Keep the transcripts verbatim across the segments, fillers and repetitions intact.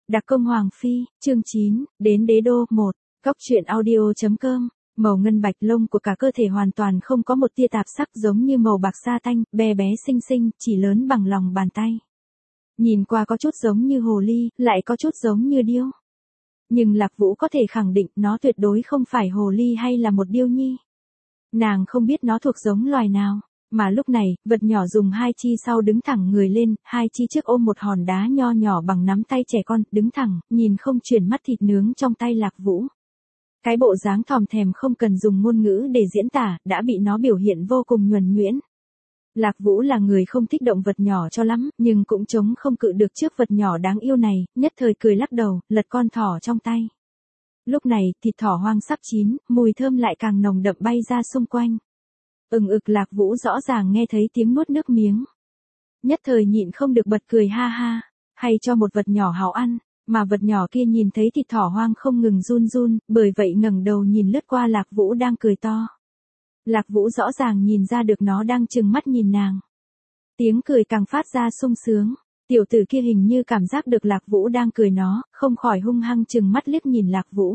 Đặc công Hoàng Phi, chương chín, đến đế đô, một, góc truyện audio.com, màu ngân bạch lông của cả cơ thể hoàn toàn không có một tia tạp sắc giống như màu bạc sa tanh, bé bé xinh xinh, chỉ lớn bằng lòng bàn tay. Nhìn qua có chút giống như hồ ly, lại có chút giống như điêu. Nhưng Lạc Vũ có thể khẳng định nó tuyệt đối không phải hồ ly hay là một điêu nhi. Nàng không biết nó thuộc giống loài nào. Mà lúc này, vật nhỏ dùng hai chi sau đứng thẳng người lên, hai chi trước ôm một hòn đá nho nhỏ bằng nắm tay trẻ con, đứng thẳng, nhìn không chuyển mắt thịt nướng trong tay Lạc Vũ. Cái bộ dáng thòm thèm không cần dùng ngôn ngữ để diễn tả, đã bị nó biểu hiện vô cùng nhuần nhuyễn. Lạc Vũ là người không thích động vật nhỏ cho lắm, nhưng cũng chống không cự được trước vật nhỏ đáng yêu này, nhất thời cười lắc đầu, lật con thỏ trong tay. Lúc này, thịt thỏ hoang sắp chín, mùi thơm lại càng nồng đậm bay ra xung quanh. Ừng ực Lạc Vũ rõ ràng nghe thấy tiếng nuốt nước miếng. Nhất thời nhịn không được bật cười ha ha, hay cho một vật nhỏ hảo ăn, mà vật nhỏ kia nhìn thấy thịt thỏ hoang không ngừng run run, bởi vậy ngẩng đầu nhìn lướt qua Lạc Vũ đang cười to. Lạc Vũ rõ ràng nhìn ra được nó đang trừng mắt nhìn nàng. Tiếng cười càng phát ra sung sướng, tiểu tử kia hình như cảm giác được Lạc Vũ đang cười nó, không khỏi hung hăng trừng mắt liếc nhìn Lạc Vũ.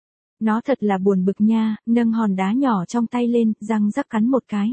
Nó thật là buồn bực nha, nâng hòn đá nhỏ trong tay lên, răng rắc cắn một cái.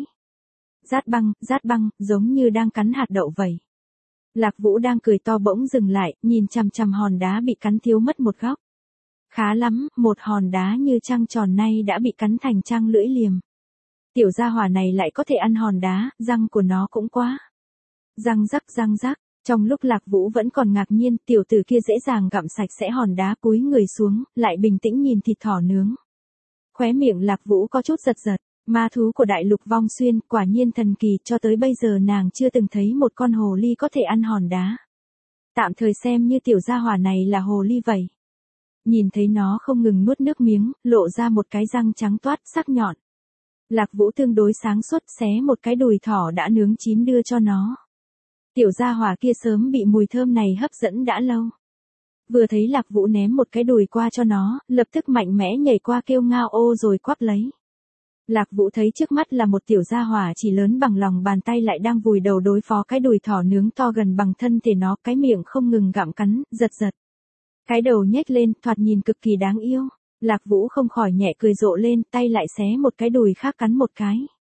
Rát băng, rát băng, giống như đang cắn hạt đậu vậy. Lạc Vũ đang cười to bỗng dừng lại, nhìn chằm chằm hòn đá bị cắn thiếu mất một góc. Khá lắm, một hòn đá như trăng tròn nay đã bị cắn thành trăng lưỡi liềm. Tiểu gia hỏa này lại có thể ăn hòn đá, răng của nó cũng quá. Răng rắc răng rắc. Trong lúc Lạc Vũ vẫn còn ngạc nhiên, tiểu tử kia dễ dàng gặm sạch sẽ hòn đá cúi người xuống, lại bình tĩnh nhìn thịt thỏ nướng. Khóe miệng Lạc Vũ có chút giật giật, ma thú của đại lục Vong Xuyên, quả nhiên thần kỳ, cho tới bây giờ nàng chưa từng thấy một con hồ ly có thể ăn hòn đá. Tạm thời xem như tiểu gia hỏa này là hồ ly vậy. Nhìn thấy nó không ngừng nuốt nước miếng, lộ ra một cái răng trắng toát, sắc nhọn. Lạc Vũ tương đối sáng suốt xé một cái đùi thỏ đã nướng chín đưa cho nó. Tiểu gia hỏa kia sớm bị mùi thơm này hấp dẫn đã lâu. Vừa thấy Lạc Vũ ném một cái đùi qua cho nó, lập tức mạnh mẽ nhảy qua kêu ngao ô rồi quắp lấy. Lạc Vũ thấy trước mắt là một tiểu gia hỏa chỉ lớn bằng lòng bàn tay lại đang vùi đầu đối phó cái đùi thỏ nướng to gần bằng thân thể nó, cái miệng không ngừng gặm cắn, giật giật. Cái đầu nhếch lên, thoạt nhìn cực kỳ đáng yêu. Lạc Vũ không khỏi nhẹ cười rộ lên, tay lại xé một cái đùi khác cắn một cái.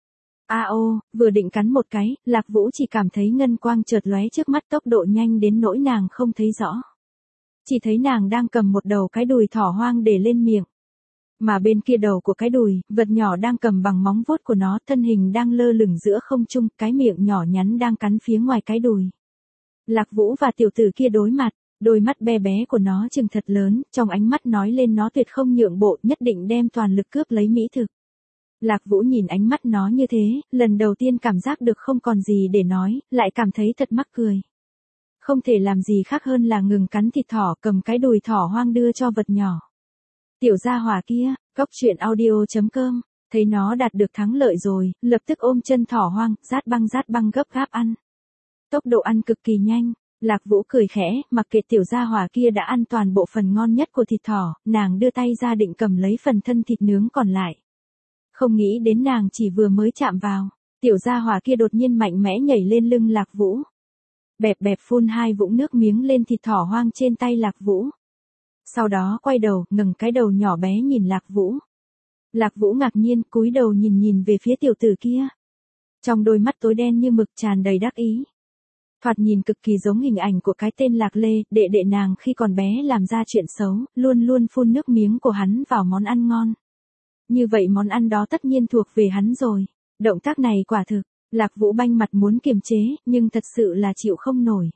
A à, ô, vừa định cắn một cái, Lạc Vũ chỉ cảm thấy ngân quang chợt lóe trước mắt, tốc độ nhanh đến nỗi nàng không thấy rõ. Chỉ thấy nàng đang cầm một đầu cái đùi thỏ hoang để lên miệng. Mà bên kia đầu của cái đùi, vật nhỏ đang cầm bằng móng vuốt của nó, thân hình đang lơ lửng giữa không trung, cái miệng nhỏ nhắn đang cắn phía ngoài cái đùi. Lạc Vũ và tiểu tử kia đối mặt, đôi mắt bé bé của nó trừng thật lớn, trong ánh mắt nói lên nó tuyệt không nhượng bộ, nhất định đem toàn lực cướp lấy mỹ thực. Lạc Vũ nhìn ánh mắt nó như thế, lần đầu tiên cảm giác được không còn gì để nói, lại cảm thấy thật mắc cười. Không thể làm gì khác hơn là ngừng cắn thịt thỏ, cầm cái đùi thỏ hoang đưa cho vật nhỏ. Tiểu gia hỏa kia, góc truyện audio.com, thấy nó đạt được thắng lợi rồi, lập tức ôm chân thỏ hoang, rát băng rát băng gấp gáp ăn. Tốc độ ăn cực kỳ nhanh, Lạc Vũ cười khẽ, mặc kệ tiểu gia hỏa kia đã ăn toàn bộ phần ngon nhất của thịt thỏ, nàng đưa tay ra định cầm lấy phần thân thịt nướng còn lại. Không nghĩ đến nàng chỉ vừa mới chạm vào, tiểu gia hỏa kia đột nhiên mạnh mẽ nhảy lên lưng Lạc Vũ. Bẹp bẹp phun hai vũng nước miếng lên thịt thỏ hoang trên tay Lạc Vũ. Sau đó quay đầu, ngẩng cái đầu nhỏ bé nhìn Lạc Vũ. Lạc Vũ ngạc nhiên, cúi đầu nhìn nhìn về phía tiểu tử kia. Trong đôi mắt tối đen như mực tràn đầy đắc ý. Thoạt nhìn cực kỳ giống hình ảnh của cái tên Lạc Lê, đệ đệ nàng khi còn bé làm ra chuyện xấu, luôn luôn phun nước miếng của hắn vào món ăn ngon. Như vậy món ăn đó tất nhiên thuộc về hắn rồi. Động tác này quả thực, Lạc Vũ banh mặt muốn kiềm chế, nhưng thật sự là chịu không nổi.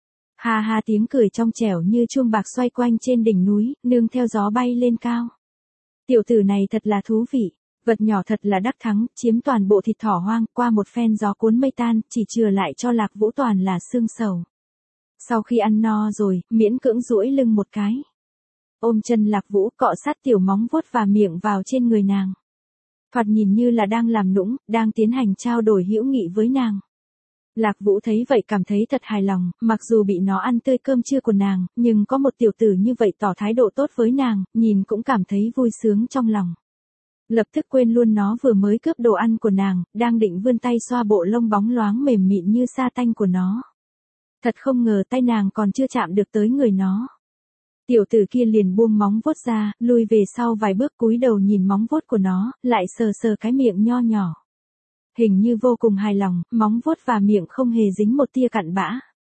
Ha ha, tiếng cười trong trẻo như chuông bạc xoay quanh trên đỉnh núi, nương theo gió bay lên cao. Tiểu tử này thật là thú vị, vật nhỏ thật là đắc thắng, chiếm toàn bộ thịt thỏ hoang, qua một phen gió cuốn mây tan, chỉ chừa lại cho Lạc Vũ toàn là xương sầu. Sau khi ăn no rồi, miễn cưỡng duỗi lưng một cái. Ôm chân Lạc Vũ, cọ sát tiểu móng vuốt và miệng vào trên người nàng. Thoạt nhìn như là đang làm nũng, đang tiến hành trao đổi hữu nghị với nàng. Lạc Vũ thấy vậy cảm thấy thật hài lòng, mặc dù bị nó ăn tươi cơm trưa của nàng, nhưng có một tiểu tử như vậy tỏ thái độ tốt với nàng, nhìn cũng cảm thấy vui sướng trong lòng. Lập tức quên luôn nó vừa mới cướp đồ ăn của nàng, đang định vươn tay xoa bộ lông bóng loáng mềm mịn như sa tanh của nó. Thật không ngờ tay nàng còn chưa chạm được tới người nó. Tiểu tử kia liền buông móng vuốt ra, lui về sau vài bước cúi đầu nhìn móng vuốt của nó, lại sờ sờ cái miệng nho nhỏ. Hình như vô cùng hài lòng, móng vuốt và miệng không hề dính một tia cặn bã.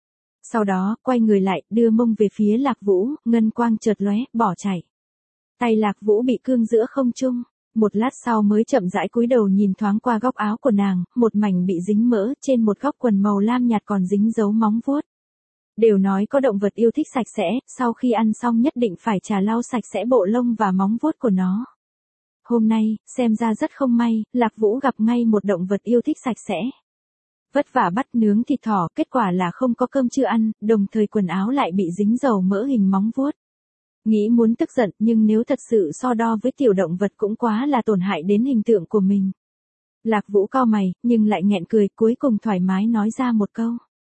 Sau đó, quay người lại, đưa mông về phía Lạc Vũ, ngân quang chợt lóe, bỏ chạy. Tay Lạc Vũ bị cương giữa không trung, một lát sau mới chậm rãi cúi đầu nhìn thoáng qua góc áo của nàng, một mảnh bị dính mỡ, trên một góc quần màu lam nhạt còn dính dấu móng vuốt. Đều nói có động vật yêu thích sạch sẽ, sau khi ăn xong nhất định phải trà lau sạch sẽ bộ lông và móng vuốt của nó. Hôm nay, xem ra rất không may, Lạc Vũ gặp ngay một động vật yêu thích sạch sẽ. Vất vả bắt nướng thịt thỏ, kết quả là không có cơm chưa ăn, đồng thời quần áo lại bị dính dầu mỡ hình móng vuốt. Nghĩ muốn tức giận, nhưng nếu thật sự so đo với tiểu động vật cũng quá là tổn hại đến hình tượng của mình. Lạc Vũ cau mày, nhưng lại nghẹn cười, cuối cùng thoải mái nói ra một câu.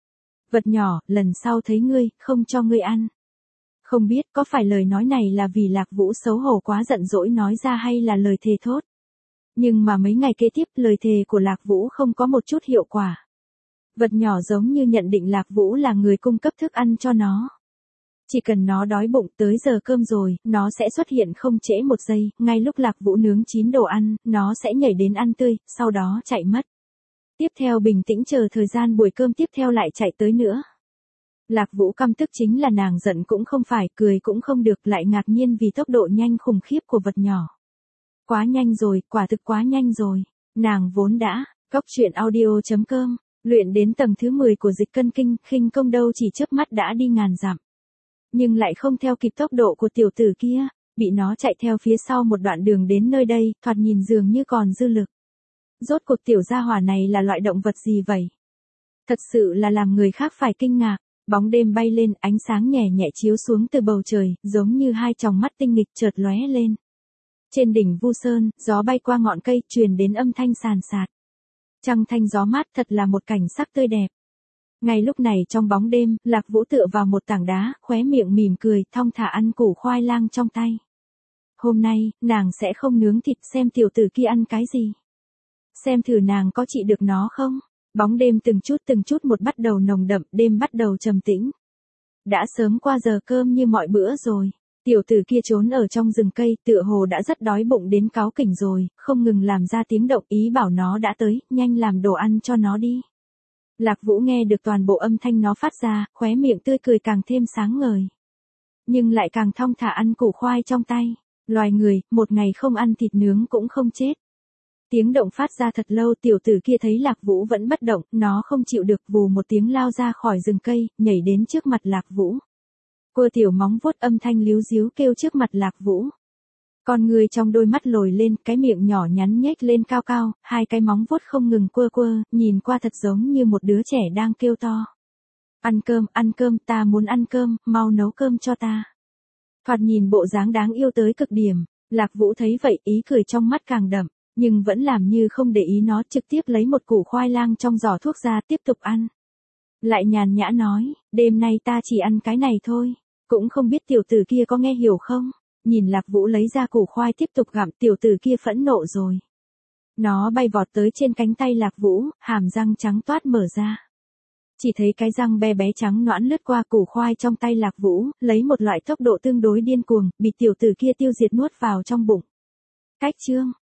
Vật nhỏ, lần sau thấy ngươi, không cho ngươi ăn. Không biết có phải lời nói này là vì Lạc Vũ xấu hổ quá giận dỗi nói ra hay là lời thề thốt. Nhưng mà mấy ngày kế tiếp lời thề của Lạc Vũ không có một chút hiệu quả. Vật nhỏ giống như nhận định Lạc Vũ là người cung cấp thức ăn cho nó. Chỉ cần nó đói bụng tới giờ cơm rồi, nó sẽ xuất hiện không trễ một giây, ngay lúc Lạc Vũ nướng chín đồ ăn, nó sẽ nhảy đến ăn tươi, sau đó chạy mất. Tiếp theo bình tĩnh chờ thời gian buổi cơm tiếp theo lại chạy tới nữa. Lạc Vũ căm tức chính là nàng giận cũng không phải, cười cũng không được, lại ngạc nhiên vì tốc độ nhanh khủng khiếp của vật nhỏ. Quá nhanh rồi, quả thực quá nhanh rồi. Nàng vốn đã, cóc truyện audio chấm com, luyện đến tầng thứ mười của dịch cân kinh, khinh công đâu chỉ chớp mắt đã đi ngàn dặm. Nhưng lại không theo kịp tốc độ của tiểu tử kia, bị nó chạy theo phía sau một đoạn đường đến nơi đây, thoạt nhìn dường như còn dư lực. Rốt cuộc tiểu gia hỏa này là loại động vật gì vậy? Thật sự là làm người khác phải kinh ngạc. Bóng đêm bay lên, ánh sáng nhẹ nhẹ chiếu xuống từ bầu trời, giống như hai tròng mắt tinh nghịch chợt lóe lên. Trên đỉnh Vu Sơn, gió bay qua ngọn cây, truyền đến âm thanh sàn sạt. Trăng thanh gió mát, thật là một cảnh sắc tươi đẹp. Ngay lúc này trong bóng đêm, Lạc Vũ tựa vào một tảng đá, khóe miệng mỉm cười, thong thả ăn củ khoai lang trong tay. Hôm nay, nàng sẽ không nướng thịt, xem tiểu tử kia ăn cái gì. Xem thử nàng có trị được nó không. Bóng đêm từng chút từng chút một bắt đầu nồng đậm, đêm bắt đầu trầm tĩnh. Đã sớm qua giờ cơm như mọi bữa rồi. Tiểu tử kia trốn ở trong rừng cây, tựa hồ đã rất đói bụng đến cáu kỉnh rồi, không ngừng làm ra tiếng động, ý bảo nó đã tới, nhanh làm đồ ăn cho nó đi. Lạc Vũ nghe được toàn bộ âm thanh nó phát ra, khóe miệng tươi cười càng thêm sáng ngời. Nhưng lại càng thong thả ăn củ khoai trong tay. Loài người, một ngày không ăn thịt nướng cũng không chết. Tiếng động phát ra thật lâu, tiểu tử kia thấy Lạc Vũ vẫn bất động, nó không chịu được, vù một tiếng lao ra khỏi rừng cây, nhảy đến trước mặt Lạc Vũ. Quơ tiểu móng vuốt, âm thanh líu díu kêu trước mặt Lạc Vũ. Con người trong đôi mắt lồi lên, cái miệng nhỏ nhắn nhếch lên cao cao, hai cái móng vuốt không ngừng quơ quơ, nhìn qua thật giống như một đứa trẻ đang kêu to. Ăn cơm, ăn cơm, ta muốn ăn cơm, mau nấu cơm cho ta. Thoạt nhìn bộ dáng đáng yêu tới cực điểm, Lạc Vũ thấy vậy, ý cười trong mắt càng đậm. Nhưng vẫn làm như không để ý nó, trực tiếp lấy một củ khoai lang trong giỏ thuốc ra tiếp tục ăn. Lại nhàn nhã nói, đêm nay ta chỉ ăn cái này thôi. Cũng không biết tiểu tử kia có nghe hiểu không? Nhìn Lạc Vũ lấy ra củ khoai tiếp tục gặm, tiểu tử kia phẫn nộ rồi. Nó bay vọt tới trên cánh tay Lạc Vũ, hàm răng trắng toát mở ra. Chỉ thấy cái răng bé bé trắng nõn lướt qua củ khoai trong tay Lạc Vũ, lấy một loại tốc độ tương đối điên cuồng, bị tiểu tử kia tiêu diệt nuốt vào trong bụng. Cách chương